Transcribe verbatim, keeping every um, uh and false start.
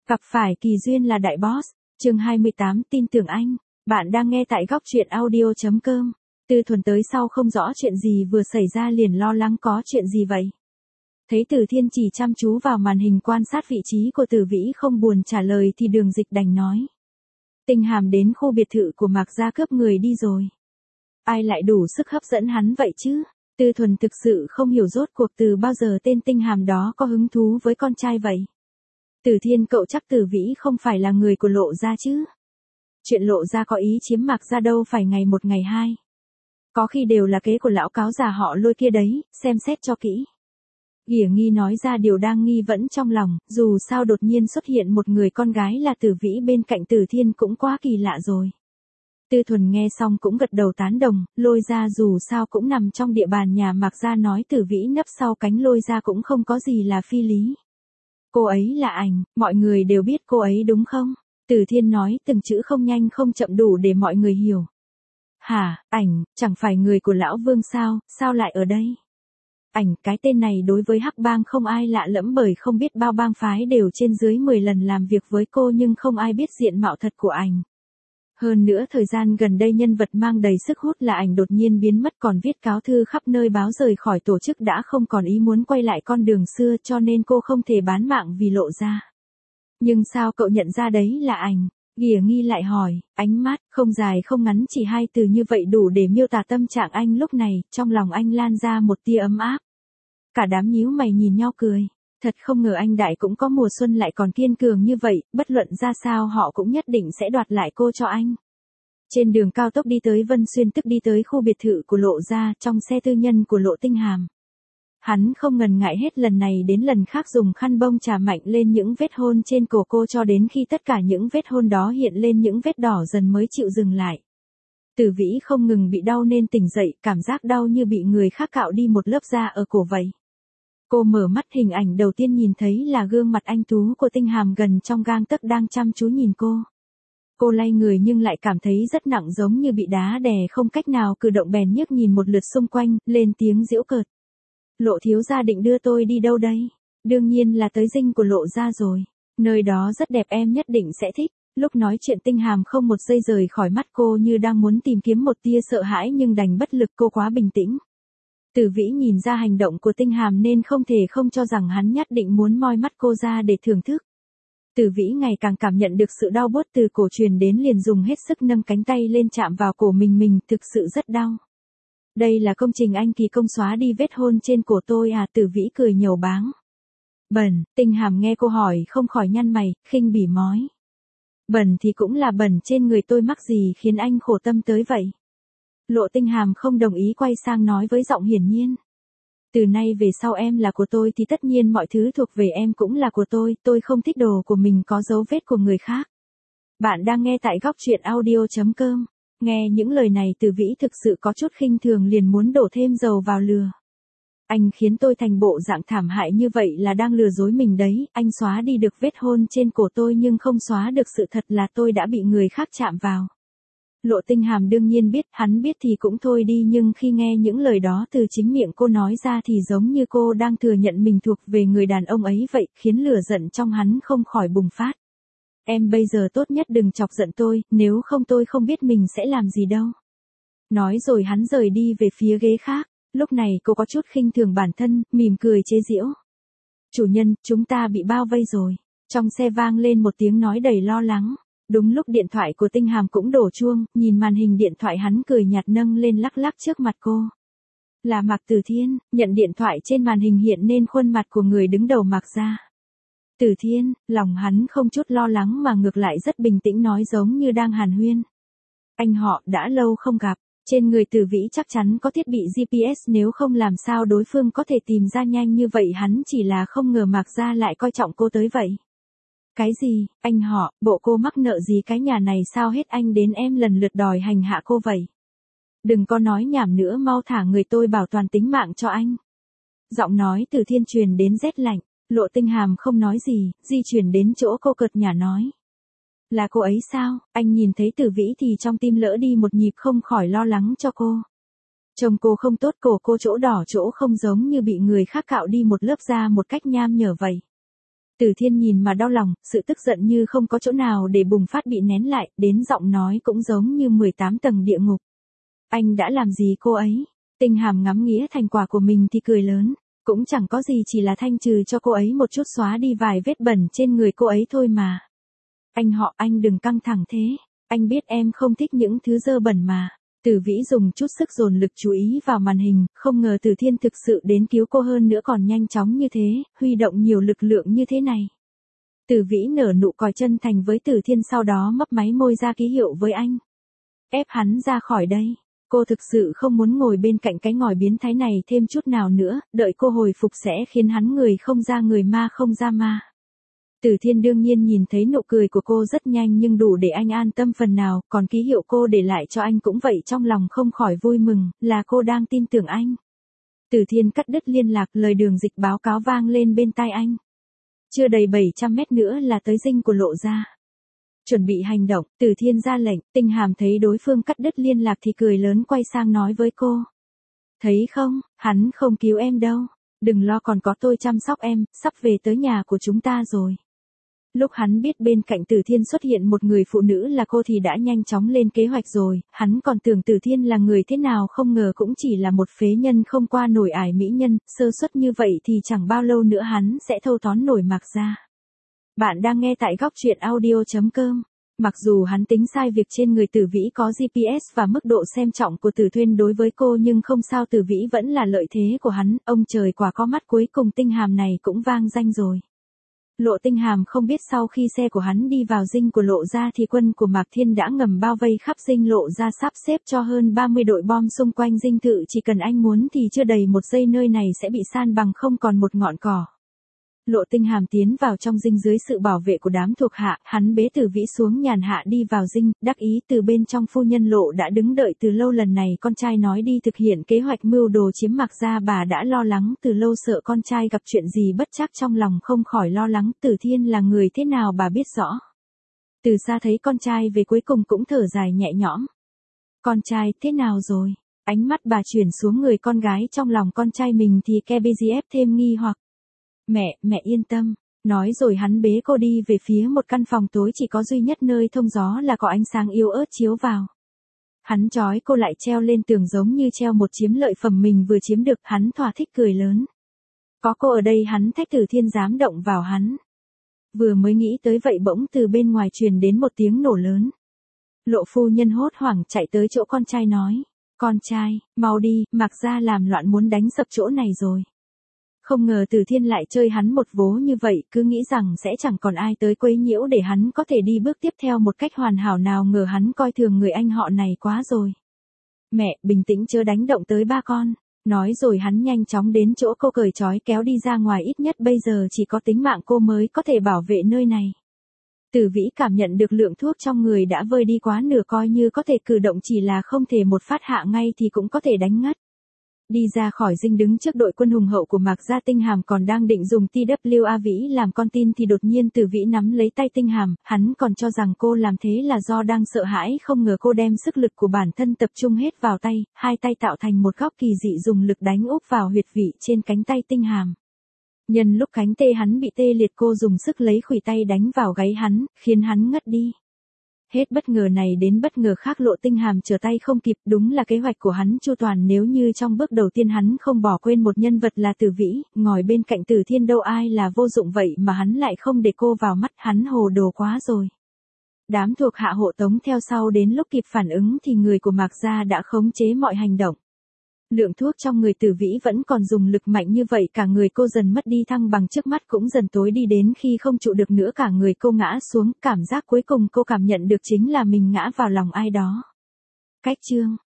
Gặp phải kỳ duyên là đại boss, chương hai mươi tám tin tưởng anh. Bạn đang nghe tại góc truyện audio chấm com. Tư Thuần tới sau không rõ chuyện gì vừa xảy ra liền lo lắng có chuyện gì vậy. Thấy Tử Thiên chỉ chăm chú vào màn hình quan sát vị trí của Tử Vĩ không buồn trả lời thì Đường Dịch đành nói. Tinh Hàm đến khu biệt thự của Mạc Gia cướp người đi rồi. Ai lại đủ sức hấp dẫn hắn vậy chứ? Tư Thuần thực sự không hiểu rốt cuộc từ bao giờ tên Tinh Hàm đó có hứng thú với con trai vậy. Tử Thiên cậu chắc Tử Vĩ không phải là người của Lộ Gia chứ? Chuyện Lộ Gia có ý chiếm Mạc Gia đâu phải ngày một ngày hai. Có khi đều là kế của lão cáo già họ Lôi kia đấy, xem xét cho kỹ. Ghỉa Nghi nói ra điều đang nghi vẫn trong lòng, dù sao đột nhiên xuất hiện một người con gái là Tử Vĩ bên cạnh Tử Thiên cũng quá kỳ lạ rồi. Tư Thuần nghe xong cũng gật đầu tán đồng, Lôi Gia dù sao cũng nằm trong địa bàn nhà Mạc Gia, nói Tử Vĩ nấp sau cánh Lôi Gia cũng không có gì là phi lý. Cô ấy là Ảnh, mọi người đều biết cô ấy đúng không? Tử Thiên nói từng chữ không nhanh không chậm đủ để mọi người hiểu. Hả, Ảnh, chẳng phải người của Lão Vương sao, sao lại ở đây? Ảnh, cái tên này đối với Hắc Bang không ai lạ lẫm bởi không biết bao bang phái đều trên dưới mười lần làm việc với cô nhưng không ai biết diện mạo thật của Ảnh. Hơn nữa thời gian gần đây nhân vật mang đầy sức hút là Ảnh đột nhiên biến mất, còn viết cáo thư khắp nơi báo rời khỏi tổ chức đã không còn ý muốn quay lại con đường xưa, cho nên cô không thể bán mạng vì Lộ Gia. Nhưng sao cậu nhận ra đấy là Ảnh? Ghỉa Nghi lại hỏi, ánh mắt không dài không ngắn chỉ hai từ như vậy đủ để miêu tả tâm trạng anh lúc này, trong lòng anh lan ra một tia ấm áp. Cả đám nhíu mày nhìn nhau cười. Thật không ngờ anh Đại cũng có mùa xuân lại còn kiên cường như vậy, bất luận ra sao họ cũng nhất định sẽ đoạt lại cô cho anh. Trên đường cao tốc đi tới Vân Xuyên, tức đi tới khu biệt thự của Lộ Gia, trong xe tư nhân của Lộ Tinh Hàm. Hắn không ngần ngại hết lần này đến lần khác dùng khăn bông chà mạnh lên những vết hôn trên cổ cô cho đến khi tất cả những vết hôn đó hiện lên những vết đỏ dần mới chịu dừng lại. Tử Vĩ không ngừng bị đau nên tỉnh dậy, cảm giác đau như bị người khác cạo đi một lớp da ở cổ vậy. Cô mở mắt, hình ảnh đầu tiên nhìn thấy là gương mặt anh tú của Tinh Hàm gần trong gang tấc đang chăm chú nhìn cô. Cô lay người nhưng lại cảm thấy rất nặng, giống như bị đá đè không cách nào cử động, bèn nhếch nhìn một lượt xung quanh, lên tiếng giễu cợt. Lộ thiếu gia định đưa tôi đi đâu đây? Đương nhiên là tới dinh của Lộ Gia rồi. Nơi đó rất đẹp, em nhất định sẽ thích. Lúc nói chuyện Tinh Hàm không một giây rời khỏi mắt cô, như đang muốn tìm kiếm một tia sợ hãi nhưng đành bất lực, cô quá bình tĩnh. Tử Vĩ nhìn ra hành động của Tinh Hàm nên không thể không cho rằng hắn nhất định muốn moi mắt cô ra để thưởng thức. Tử Vĩ ngày càng cảm nhận được sự đau buốt từ cổ truyền đến, liền dùng hết sức nâng cánh tay lên chạm vào cổ mình mình, thực sự rất đau. Đây là công trình anh kỳ công xóa đi vết hôn trên cổ tôi à? Tử Vĩ cười nhầu báng. Bẩn, Tinh Hàm nghe cô hỏi không khỏi nhăn mày, khinh bỉ mói. Bẩn thì cũng là bẩn, trên người tôi mắc gì khiến anh khổ tâm tới vậy? Lộ Tinh Hàm không đồng ý, quay sang nói với giọng hiển nhiên. Từ nay về sau em là của tôi thì tất nhiên mọi thứ thuộc về em cũng là của tôi, tôi không thích đồ của mình có dấu vết của người khác. Bạn đang nghe tại góc truyện audio chấm com. Nghe những lời này Tử Vĩ thực sự có chút khinh thường, liền muốn đổ thêm dầu vào lửa. Anh khiến tôi thành bộ dạng thảm hại như vậy là đang lừa dối mình đấy, anh xóa đi được vết hôn trên cổ tôi nhưng không xóa được sự thật là tôi đã bị người khác chạm vào. Lộ Tinh Hàm đương nhiên biết, hắn biết thì cũng thôi đi, nhưng khi nghe những lời đó từ chính miệng cô nói ra thì giống như cô đang thừa nhận mình thuộc về người đàn ông ấy vậy, khiến lửa giận trong hắn không khỏi bùng phát. Em bây giờ tốt nhất đừng chọc giận tôi, nếu không tôi không biết mình sẽ làm gì đâu. Nói rồi hắn rời đi về phía ghế khác. Lúc này cô có chút khinh thường bản thân, mỉm cười chế giễu. Chủ nhân, chúng ta bị bao vây rồi. Trong xe vang lên một tiếng nói đầy lo lắng. Đúng lúc điện thoại của Tinh Hàm cũng đổ chuông, nhìn màn hình điện thoại hắn cười nhạt nâng lên lắc lắc trước mặt cô. Là Mạc Tử Thiên. Nhận điện thoại trên màn hình hiện nên khuôn mặt của người đứng đầu Mạc Gia. Tử Thiên, lòng hắn không chút lo lắng mà ngược lại rất bình tĩnh, nói giống như đang hàn huyên. Anh họ đã lâu không gặp, trên người Tử Vĩ chắc chắn có thiết bị giê pê ét, nếu không làm sao đối phương có thể tìm ra nhanh như vậy, hắn chỉ là không ngờ Mạc Gia lại coi trọng cô tới vậy. Cái gì, anh họ, bộ cô mắc nợ gì cái nhà này sao hết anh đến em lần lượt đòi hành hạ cô vậy? Đừng có nói nhảm nữa, mau thả người tôi bảo toàn tính mạng cho anh. Giọng nói Tử Thiên truyền đến rét lạnh. Lộ Tinh Hàm không nói gì, di chuyển đến chỗ cô cợt nhả nói. Là cô ấy sao? Anh nhìn thấy Tử Vĩ thì trong tim lỡ đi một nhịp, không khỏi lo lắng cho cô. Trông cô không tốt, cổ cô chỗ đỏ chỗ không giống như bị người khác cạo đi một lớp da một cách nham nhở vậy. Từ Thiên nhìn mà đau lòng, sự tức giận như không có chỗ nào để bùng phát bị nén lại, đến giọng nói cũng giống như mười tám tầng địa ngục. Anh đã làm gì cô ấy? Tinh Hàm ngắm nghía thành quả của mình thì cười lớn. Cũng chẳng có gì, chỉ là thanh trừ cho cô ấy một chút, xóa đi vài vết bẩn trên người cô ấy thôi mà. Anh họ, anh đừng căng thẳng thế. Anh biết em không thích những thứ dơ bẩn mà. Từ Vĩ dùng chút sức dồn lực chú ý vào màn hình, không ngờ Từ Thiên thực sự đến cứu cô, hơn nữa còn nhanh chóng như thế, huy động nhiều lực lượng như thế này. Từ Vĩ nở nụ cười chân thành với Từ Thiên, sau đó mấp máy môi ra ký hiệu với anh. Ép hắn ra khỏi đây. Cô thực sự không muốn ngồi bên cạnh cái ngòi biến thái này thêm chút nào nữa, đợi cô hồi phục sẽ khiến hắn người không ra người ma không ra ma. Từ Thiên đương nhiên nhìn thấy nụ cười của cô rất nhanh nhưng đủ để anh an tâm phần nào, còn ký hiệu cô để lại cho anh cũng vậy, trong lòng không khỏi vui mừng, là cô đang tin tưởng anh. Từ Thiên cắt đứt liên lạc, lời Đường Dịch báo cáo vang lên bên tai anh. Chưa đầy bảy trăm mét nữa là tới dinh của Lộ gia. Chuẩn bị hành động, Từ Thiên ra lệnh. Tinh Hàm thấy đối phương cắt đứt liên lạc thì cười lớn quay sang nói với cô. Thấy không, hắn không cứu em đâu. Đừng lo, còn có tôi chăm sóc em, sắp về tới nhà của chúng ta rồi. Lúc hắn biết bên cạnh Từ Thiên xuất hiện một người phụ nữ là cô thì đã nhanh chóng lên kế hoạch rồi, hắn còn tưởng Từ Thiên là người thế nào, không ngờ cũng chỉ là một phế nhân không qua nổi ải mỹ nhân, sơ suất như vậy thì chẳng bao lâu nữa hắn sẽ thâu tóm nổi Mạc gia. Bạn đang nghe tại góc truyện audio chấm com. Mặc dù hắn tính sai việc trên người Tử Vĩ có giê pê ét và mức độ xem trọng của Tử Thuyên đối với cô, nhưng không sao, Tử Vĩ vẫn là lợi thế của hắn, ông trời quả có mắt, cuối cùng Tinh Hàm này cũng vang danh rồi. Lộ Tinh Hàm không biết sau khi xe của hắn đi vào dinh của Lộ gia thì quân của Mạc Thiên đã ngầm bao vây khắp dinh Lộ gia, sắp xếp cho hơn ba mươi đội bom xung quanh dinh thự, chỉ cần anh muốn thì chưa đầy một giây nơi này sẽ bị san bằng không còn một ngọn cỏ. Lộ Tinh Hàm tiến vào trong dinh dưới sự bảo vệ của đám thuộc hạ, hắn bế Tử Vĩ xuống nhàn hạ đi vào dinh, đắc ý từ bên trong phu nhân Lộ đã đứng đợi từ lâu, lần này con trai nói đi thực hiện kế hoạch mưu đồ chiếm Mạc gia, bà đã lo lắng từ lâu, sợ con trai gặp chuyện gì bất trắc, trong lòng không khỏi lo lắng. Tử Thiên là người thế nào bà biết rõ. Từ xa thấy con trai về cuối cùng cũng thở dài nhẹ nhõm. Con trai thế nào rồi? Ánh mắt bà chuyển xuống người con gái trong lòng con trai mình thì K B G F thêm nghi hoặc. Mẹ, mẹ yên tâm. Nói rồi hắn bế cô đi về phía một căn phòng tối, chỉ có duy nhất nơi thông gió là có ánh sáng yếu ớt chiếu vào. Hắn trói cô lại treo lên tường giống như treo một chiếm lợi phẩm mình vừa chiếm được, hắn thỏa thích cười lớn. Có cô ở đây hắn thách Tử Thiên dám động vào hắn. Vừa mới nghĩ tới vậy bỗng từ bên ngoài truyền đến một tiếng nổ lớn. Lộ phu nhân hốt hoảng chạy tới chỗ con trai nói. Con trai, mau đi, Mạc gia làm loạn muốn đánh sập chỗ này rồi. Không ngờ Tử Thiên lại chơi hắn một vố như vậy, cứ nghĩ rằng sẽ chẳng còn ai tới quấy nhiễu để hắn có thể đi bước tiếp theo một cách hoàn hảo, nào ngờ hắn coi thường người anh họ này quá rồi. Mẹ, bình tĩnh chớ đánh động tới ba con. Nói rồi hắn nhanh chóng đến chỗ cô, cởi trói kéo đi ra ngoài, ít nhất bây giờ chỉ có tính mạng cô mới có thể bảo vệ nơi này. Tử Vĩ cảm nhận được lượng thuốc trong người đã vơi đi quá nửa, coi như có thể cử động, chỉ là không thể một phát hạ ngay thì cũng có thể đánh ngất. Đi ra khỏi dinh đứng trước đội quân hùng hậu của Mạc gia, Tinh Hàm còn đang định dùng tê vê a Vĩ làm con tin thì đột nhiên Tử Vĩ nắm lấy tay Tinh Hàm, hắn còn cho rằng cô làm thế là do đang sợ hãi, không ngờ cô đem sức lực của bản thân tập trung hết vào tay, hai tay tạo thành một góc kỳ dị, dùng lực đánh úp vào huyệt vị trên cánh tay Tinh Hàm. Nhân lúc cánh tay hắn bị tê liệt, cô dùng sức lấy khuỷu tay đánh vào gáy hắn, khiến hắn ngất đi. Hết bất ngờ này đến bất ngờ khác, Lộ Tinh Hàm trở tay không kịp, đúng là kế hoạch của hắn chu toàn, nếu như trong bước đầu tiên hắn không bỏ quên một nhân vật là Tử Vĩ, ngồi bên cạnh Tử Thiên đâu ai là vô dụng, vậy mà hắn lại không để cô vào mắt, hắn hồ đồ quá rồi. Đám thuộc hạ hộ tống theo sau, đến lúc kịp phản ứng thì người của Mạc gia đã khống chế mọi hành động. Lượng thuốc trong người Tử Vĩ vẫn còn dùng lực mạnh như vậy, cả người cô dần mất đi thăng bằng, trước mắt cũng dần tối đi, đến khi không trụ được nữa cả người cô ngã xuống, cảm giác cuối cùng cô cảm nhận được chính là mình ngã vào lòng ai đó. Cách chương